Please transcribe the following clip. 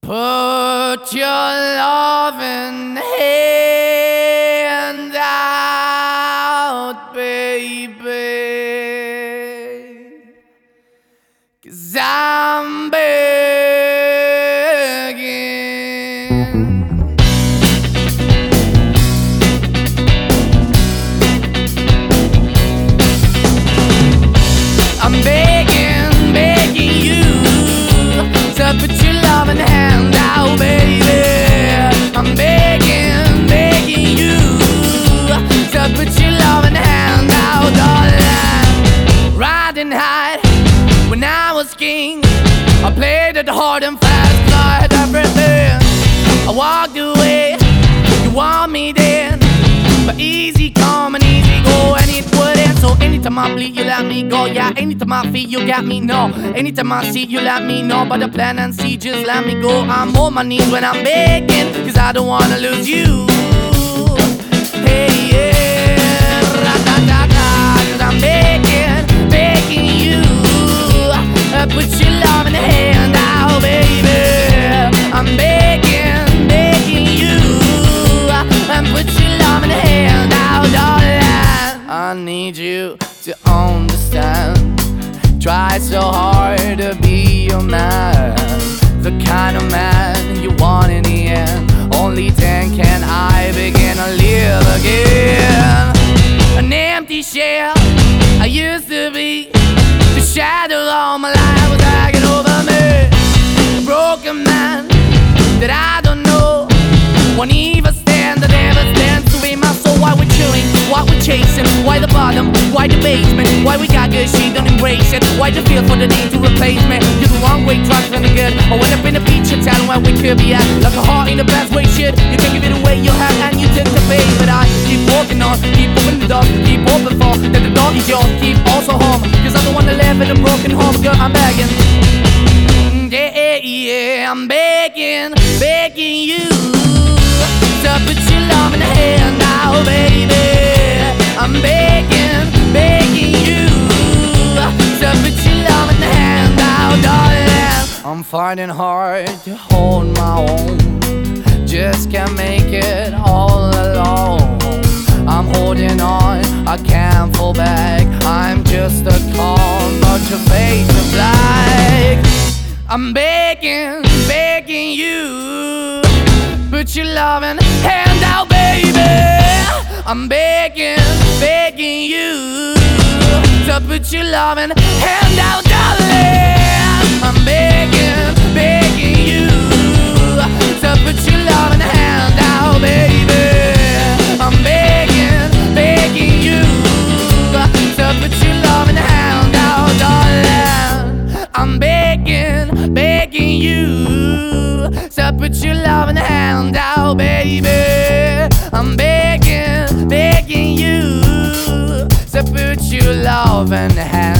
Put your loving hand out, baby, 'cause I'm begging. I'm begging, begging you to put your loving hand out, baby. I'm begging, begging you to put your loving hand out, darling. Riding high when I was king, I played it hard and fast, 'cause I had everything. I walked away, you want me then, but easy come and easy go, and it wouldn't. So anytime I bleed, you let me go. Yeah, anytime I feel, you got me, no. Anytime I see, you let me know. But the plan and see, just let me go. I'm on my knees when I'm begging, 'cause I don't wanna lose you. Hey, yeah, ra-da-da-da, 'cause I'm begging, begging you, put your love in the hand out, baby. I'm begging, begging you, and put your love in the hand out, darling. I need you to understand. Try so hard to be your man, the kind of man you want in the end. Only then can I begin to live again. An empty shell I used to be, the shadow all my life was hanging over me. A broken man that I don't know, won't even stand, that never stands to be my soul. Why we're chewing, why we're chasing, why the bottom, why the basement, why we got good, she don't embrace it, why the feel for the need to replace me. You're the wrong way, trying to good. I went up in a feature town where we could be at, like a heart in the best way, shit. You can give it away, you have, and you take the pay. But I keep walking on, keep opening the door, keep open for that the door is yours, keep also home, 'cause I'm the one that live in a broken home. Girl, I'm begging, yeah, yeah, I'm begging, begging you to put your love in the hand now, baby. I'm begging, begging you to put your love in the hand now, darling. I'm finding hard to hold my own, just can't make it all alone. I'm holding on, I can't fall back. I'm just a call, but your face is black. I'm begging, begging you, put your loving hand out, baby. I'm begging, begging you to put your loving hand out, darling. I'm begging, begging you to put your loving hand out, baby. I'm begging, begging you to put your loving hand out, darling. I'm begging, begging you to put your loving hand out, baby. I'm begging, begging you to put your loving hand